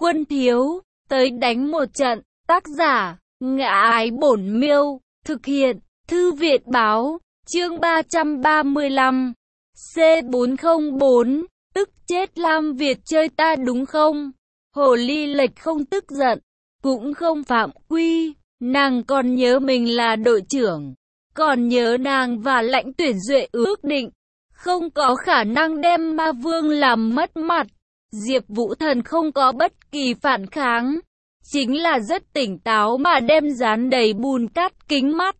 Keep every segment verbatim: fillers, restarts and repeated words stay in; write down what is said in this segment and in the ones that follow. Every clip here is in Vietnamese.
Quân thiếu, tới đánh một trận. Tác giả, Ngã Ái Bổn Miêu. Thực hiện, Thư viện báo. Chương ba trăm ba mươi lăm. C bốn không bốn. Tức chết Lam Việt chơi ta đúng không? Hồ Ly Lệch không tức giận, cũng không phạm quy. Nàng còn nhớ mình là đội trưởng, còn nhớ nàng và Lãnh Tuyển Duệ ước định không có khả năng đem Ma Vương làm mất mặt. Diệp Vũ Thần không có bất kỳ phản kháng, chính là rất tỉnh táo mà đem dán đầy bùn cát kính mắt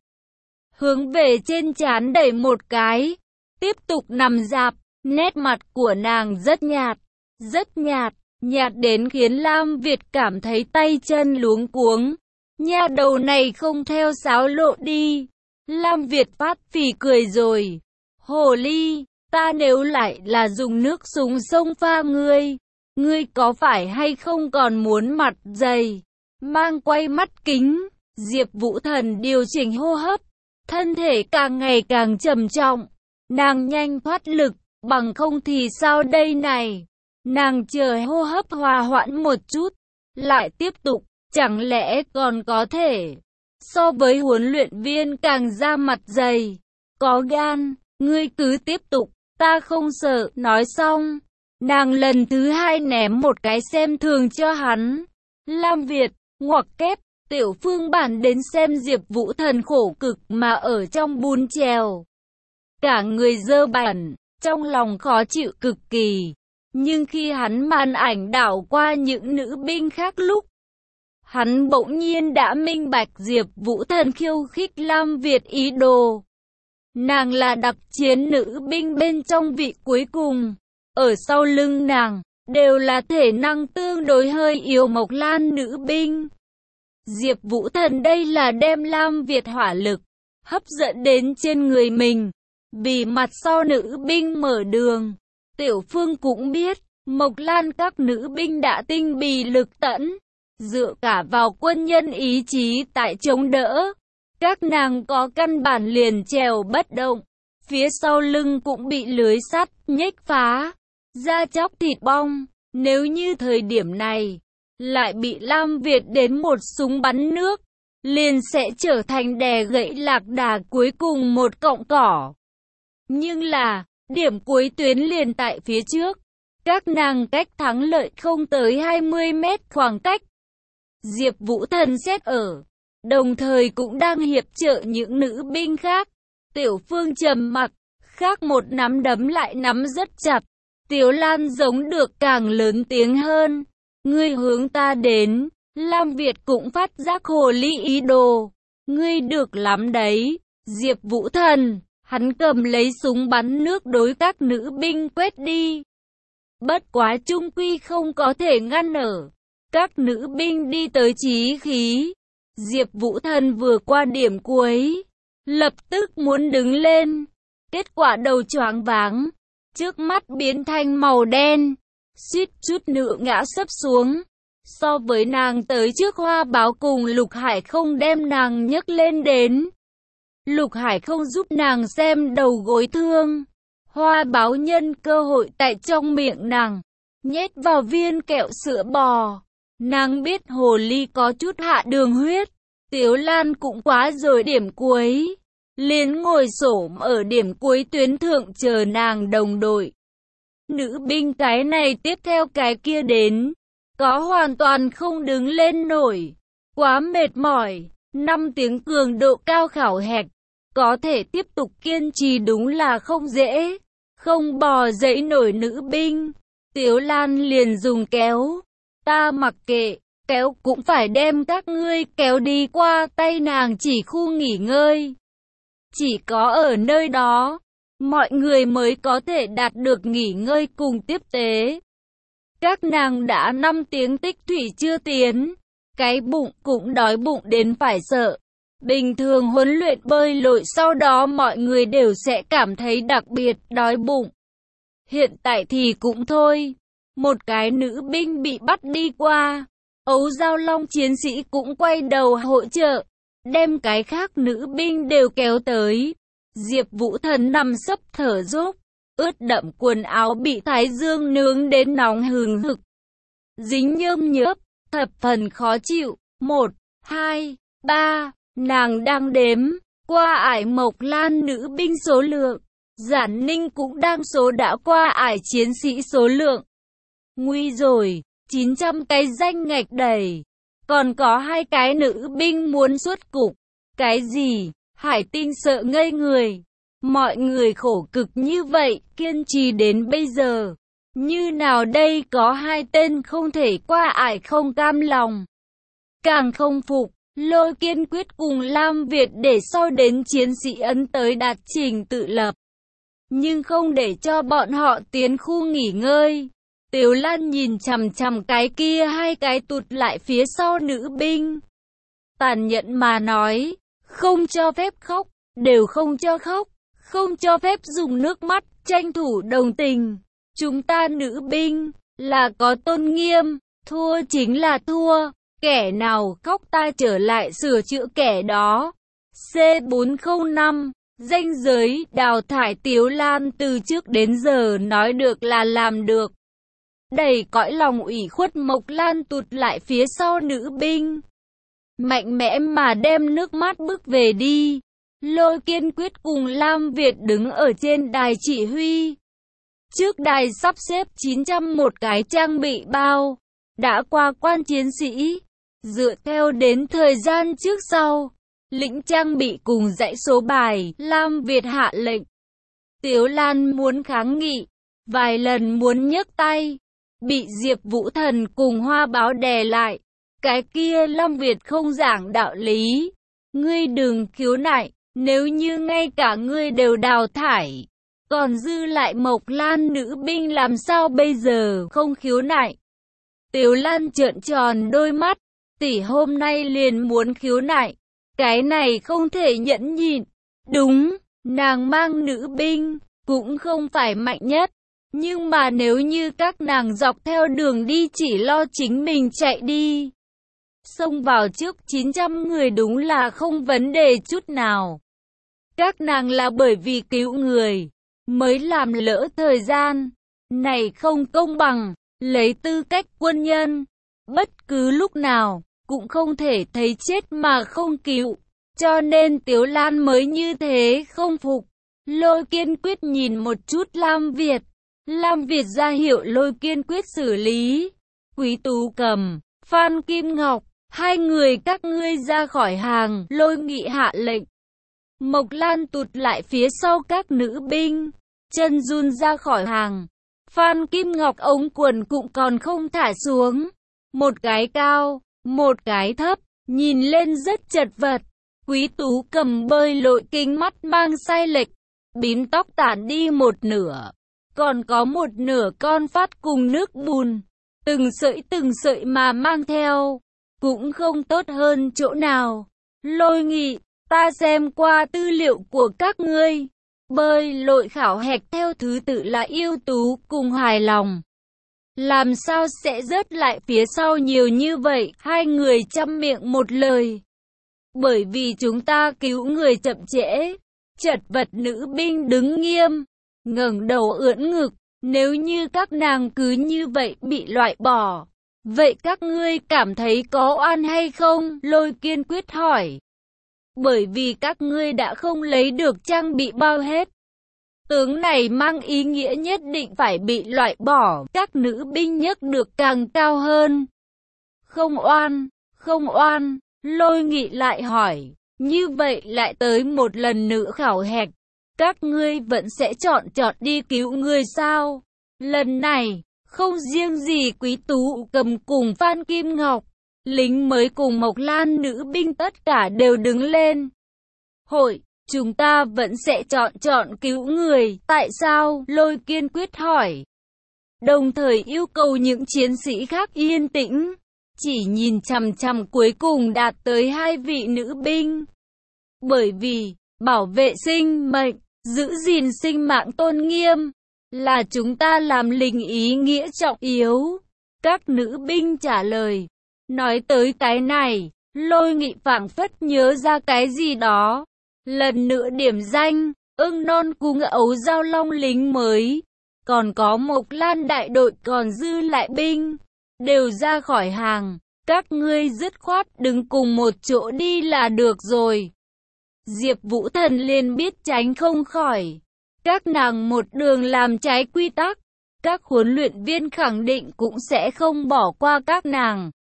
hướng về trên trán đẩy một cái, tiếp tục nằm rạp. Nét mặt của nàng rất nhạt, rất nhạt, nhạt đến khiến Lam Việt cảm thấy tay chân luống cuống. Nha đầu này không theo sáo lộ đi. Lam Việt phát phì cười rồi. Hồ ly, ta nếu lại là dùng nước súng sông pha ngươi, ngươi có phải hay không còn muốn mặt dày, mang quay mắt kính. Diệp Vũ Thần điều chỉnh hô hấp, thân thể càng ngày càng trầm trọng. Nàng nhanh thoát lực, bằng không thì sao đây này. Nàng chờ hô hấp hòa hoãn một chút, lại tiếp tục, chẳng lẽ còn có thể so với huấn luyện viên càng ra mặt dày, có gan, ngươi cứ tiếp tục, ta không sợ. Nói xong, nàng lần thứ hai ném một cái xem thường cho hắn. Lam Việt, ngoặc kép, Tiểu Phương bản đến xem Diệp Vũ Thần khổ cực mà ở trong bùn trèo, cả người dơ bẩn, trong lòng khó chịu cực kỳ. Nhưng khi hắn màn ảnh đảo qua những nữ binh khác lúc, hắn bỗng nhiên đã minh bạch Diệp Vũ Thần khiêu khích Lam Việt ý đồ. Nàng là đặc chiến nữ binh bên trong vị cuối cùng, ở sau lưng nàng đều là thể năng tương đối hơi yếu Mộc Lan nữ binh. Diệp Vũ Thần đây là đem Lam Việt hỏa lực hấp dẫn đến trên người mình, vì mặt sau nữ binh mở đường. Tiểu Phương cũng biết, Mộc Lan các nữ binh đã tinh bì lực tẫn, dựa cả vào quân nhân ý chí tại chống đỡ. Các nàng có căn bản liền trèo bất động, phía sau lưng cũng bị lưới sắt nhếch phá, da chóc thịt bong. Nếu như thời điểm này lại bị Lam Việt đến một súng bắn nước, liền sẽ trở thành đè gãy lạc đà cuối cùng một cọng cỏ. Nhưng là, điểm cuối tuyến liền tại phía trước, các nàng cách thắng lợi không tới hai mươi mét khoảng cách. Diệp Vũ Thần xét ở, đồng thời cũng đang hiệp trợ những nữ binh khác. Tiểu Phương trầm mặc, khác một nắm đấm lại nắm rất chặt. Tiểu Lan giống được càng lớn tiếng hơn. Ngươi hướng ta đến. Lam Việt cũng phát giác hồ ly ý đồ. Ngươi được lắm đấy, Diệp Vũ Thần. Hắn cầm lấy súng bắn nước đối các nữ binh quét đi. Bất quá chung quy không có thể ngăn ở các nữ binh đi tới chí khí. Diệp Vũ Thần vừa qua điểm cuối, lập tức muốn đứng lên. Kết quả đầu choáng váng, trước mắt biến thành màu đen, suýt chút nữa ngã sấp xuống. So với nàng tới trước Hoa Báo cùng Lục Hải không đem nàng nhấc lên đến. Lục Hải không giúp nàng xem đầu gối thương. Hoa Báo nhân cơ hội tại trong miệng nàng nhét vào viên kẹo sữa bò. Nàng biết hồ ly có chút hạ đường huyết. Tiếu Lan cũng quá rồi điểm cuối, liền ngồi xổm ở điểm cuối tuyến thượng chờ nàng đồng đội. Nữ binh cái này tiếp theo cái kia đến, có hoàn toàn không đứng lên nổi, quá mệt mỏi. Năm tiếng cường độ cao khảo hạch, có thể tiếp tục kiên trì đúng là không dễ. Không bò dậy nổi nữ binh, Tiếu Lan liền dùng kéo. Ta mặc kệ, kéo cũng phải đem các ngươi kéo đi qua. Tay nàng chỉ khu nghỉ ngơi. Chỉ có ở nơi đó, mọi người mới có thể đạt được nghỉ ngơi cùng tiếp tế. Các nàng đã năm tiếng tích thủy chưa tiến, cái bụng cũng đói bụng đến phải sợ. Bình thường huấn luyện bơi lội sau đó mọi người đều sẽ cảm thấy đặc biệt đói bụng. Hiện tại thì cũng thôi. Một cái nữ binh bị bắt đi qua, Ấu Giao Long chiến sĩ cũng quay đầu hỗ trợ, đem cái khác nữ binh đều kéo tới. Diệp Vũ Thần nằm sấp thở dốc, ướt đẫm quần áo bị thái dương nướng đến nóng hừng hực. dính nhơm nhớp, thập phần khó chịu. Một, hai, ba, nàng đang đếm qua ải Mộc Lan nữ binh số lượng. Giản Ninh cũng đang số đã qua ải chiến sĩ số lượng. Nguy rồi, chín trăm cái danh ngạch đầy. Còn có hai cái nữ binh muốn xuất cục. Cái gì? Hải Tinh sợ ngây người. Mọi người khổ cực như vậy, kiên trì đến bây giờ. Như nào đây có hai tên không thể qua ải không cam lòng. Càng không phục, Lôi Kiên quyết cùng Lam Việt để sau đến chiến sĩ ấn tới đạt trình tự lập. Nhưng không để cho bọn họ tiến khu nghỉ ngơi. Tiếu Lan nhìn chằm chằm cái kia hai cái tụt lại phía sau nữ binh. Tàn nhẫn mà nói, không cho phép khóc, đều không cho khóc, không cho phép dùng nước mắt, tranh thủ đồng tình. Chúng ta nữ binh, là có tôn nghiêm, thua chính là thua, kẻ nào khóc ta trở lại sửa chữa kẻ đó. C bốn không năm, danh giới đào thải Tiếu Lan từ trước đến giờ nói được là làm được. Đầy cõi lòng ủy khuất Mộc Lan tụt lại phía sau nữ binh. Mạnh mẽ mà đem nước mắt bước về đi. Lôi Kiên quyết cùng Lam Việt đứng ở trên đài chỉ huy. Trước đài sắp xếp chín trăm một cái trang bị bao. Đã qua quan chiến sĩ. Dựa theo đến thời gian trước sau. Lĩnh trang bị cùng dãy số bài. Lam Việt hạ lệnh. Tiếu Lan muốn kháng nghị. Vài lần muốn nhấc tay. Bị Diệp Vũ Thần cùng Hoa Báo đè lại. Cái kia Lam Việt không giảng đạo lý. Ngươi đừng khiếu nại. Nếu như ngay cả ngươi đều đào thải. Còn dư lại Mộc Lan nữ binh làm sao bây giờ không khiếu nại. Tiếu Lan trợn tròn đôi mắt. Tỷ hôm nay liền muốn khiếu nại. Cái này không thể nhẫn nhịn. Đúng, nàng mang nữ binh. Cũng không phải mạnh nhất. Nhưng mà nếu như các nàng dọc theo đường đi chỉ lo chính mình chạy đi. Xông vào trước chín trăm người đúng là không vấn đề chút nào. Các nàng là bởi vì cứu người. Mới làm lỡ thời gian. Này không công bằng. Lấy tư cách quân nhân. Bất cứ lúc nào. Cũng không thể thấy chết mà không cứu. Cho nên Tiếu Lan mới như thế không phục. Lôi Kiên quyết nhìn một chút Lam Việt. Lam Việt ra hiệu Lôi Kiên quyết xử lý. Quý Tú Cầm, Phan Kim Ngọc, hai người các ngươi ra khỏi hàng. Lôi Nghị hạ lệnh. Mộc Lan tụt lại phía sau các nữ binh. Chân run ra khỏi hàng. Phan Kim Ngọc ống quần cũng còn không thả xuống. Một cái cao, một cái thấp, nhìn lên rất chật vật. Quý Tú Cầm bơi lội kính mắt mang sai lệch. Bím tóc tản đi một nửa. Còn có một nửa con phát cùng nước bùn. Từng sợi từng sợi mà mang theo. Cũng không tốt hơn chỗ nào. Lôi Nghị, ta xem qua tư liệu của các ngươi. Bơi lội khảo hạch theo thứ tự là ưu tú cùng hài lòng. Làm sao sẽ rớt lại phía sau nhiều như vậy? Hai người chăm miệng một lời. Bởi vì chúng ta cứu người chậm trễ. Chật vật nữ binh đứng nghiêm. Ngẩng đầu ưỡn ngực. Nếu như các nàng cứ như vậy bị loại bỏ. Vậy các ngươi cảm thấy có oan hay không? Lôi Kiên quyết hỏi. Bởi vì các ngươi đã không lấy được trang bị bao hết. Tướng này mang ý nghĩa nhất định phải bị loại bỏ. Các nữ binh nhấc được càng cao hơn. Không oan, không oan. Lôi Nghị lại hỏi. Như vậy lại tới một lần nữa khảo hạch. Các ngươi vẫn sẽ chọn chọn đi cứu người sao? Lần này, không riêng gì Quý Tú Cầm cùng Phan Kim Ngọc. Lính mới cùng Mộc Lan nữ binh tất cả đều đứng lên. Hội, chúng ta vẫn sẽ chọn chọn cứu người. Tại sao? Lôi Kiên quyết hỏi. Đồng thời yêu cầu những chiến sĩ khác yên tĩnh. Chỉ nhìn chằm chằm cuối cùng đạt tới hai vị nữ binh. Bởi vì, bảo vệ sinh mệnh, giữ gìn sinh mạng tôn nghiêm, là chúng ta làm lính ý nghĩa trọng yếu. Các nữ binh trả lời. Nói tới cái này, Lôi Nghị phảng phất nhớ ra cái gì đó. Lần nữa điểm danh, ưng non cùng ấu giao long lính mới. Còn có Mộc Lan đại đội còn dư lại binh. đều ra khỏi hàng. Các ngươi dứt khoát đứng cùng một chỗ đi là được rồi. Diệp Vũ Thần liền biết tránh không khỏi. Các nàng một đường làm trái quy tắc. Các huấn luyện viên khẳng định cũng sẽ không bỏ qua các nàng.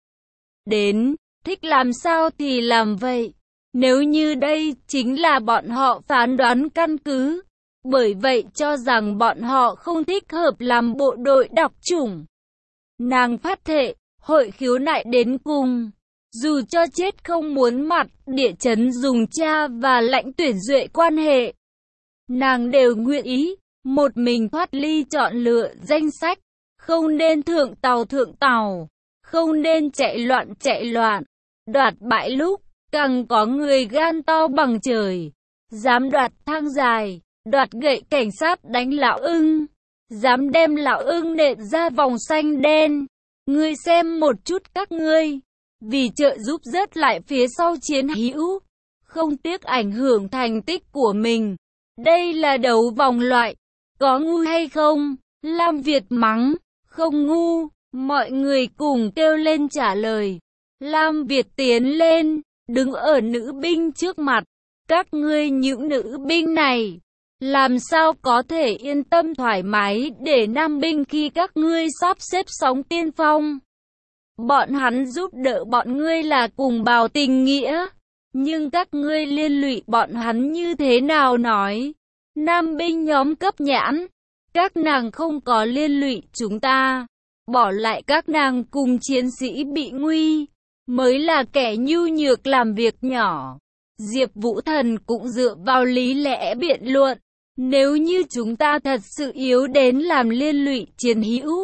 Đến, thích làm sao thì làm vậy. Nếu như đây chính là bọn họ phán đoán căn cứ. Bởi vậy cho rằng bọn họ không thích hợp làm bộ đội đặc chủng. Nàng phát thệ, hội khiếu nại đến cùng. Dù cho chết không muốn mặt, địa chấn dùng cha và lãnh tuyển duệ quan hệ. Nàng đều nguyện ý, một mình thoát ly chọn lựa danh sách. Không nên thượng tàu thượng tàu, không nên chạy loạn chạy loạn. Đoạt bãi lúc, càng có người gan to bằng trời. Dám đoạt thang dài, đoạt gậy cảnh sát đánh lão ưng. Dám đem lão ưng nện ra vòng xanh đen. Ngươi xem một chút các ngươi. Vì trợ giúp rớt lại phía sau chiến hữu. Không tiếc ảnh hưởng thành tích của mình. Đây là đấu vòng loại. Có ngu hay không? Lam Việt mắng. Không ngu. Mọi người cùng kêu lên trả lời. Lam Việt tiến lên. Đứng ở nữ binh trước mặt. Các ngươi những nữ binh này. Làm sao có thể yên tâm thoải mái để nam binh khi các ngươi sắp xếp sóng tiên phong. Bọn hắn giúp đỡ bọn ngươi là cùng bào tình nghĩa. Nhưng các ngươi liên lụy bọn hắn như thế nào nói. Nam binh nhóm cấp nhãn. Các nàng không có liên lụy chúng ta. Bỏ lại các nàng cùng chiến sĩ bị nguy. Mới là kẻ nhu nhược làm việc nhỏ. Diệp Vũ Thần cũng dựa vào lý lẽ biện luận. Nếu như chúng ta thật sự yếu đến làm liên lụy chiến hữu,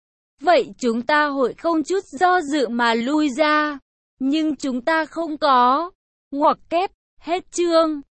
vậy chúng ta hội không chút do dự mà lui ra. Nhưng chúng ta không có. Ngoặc kép, hết chương.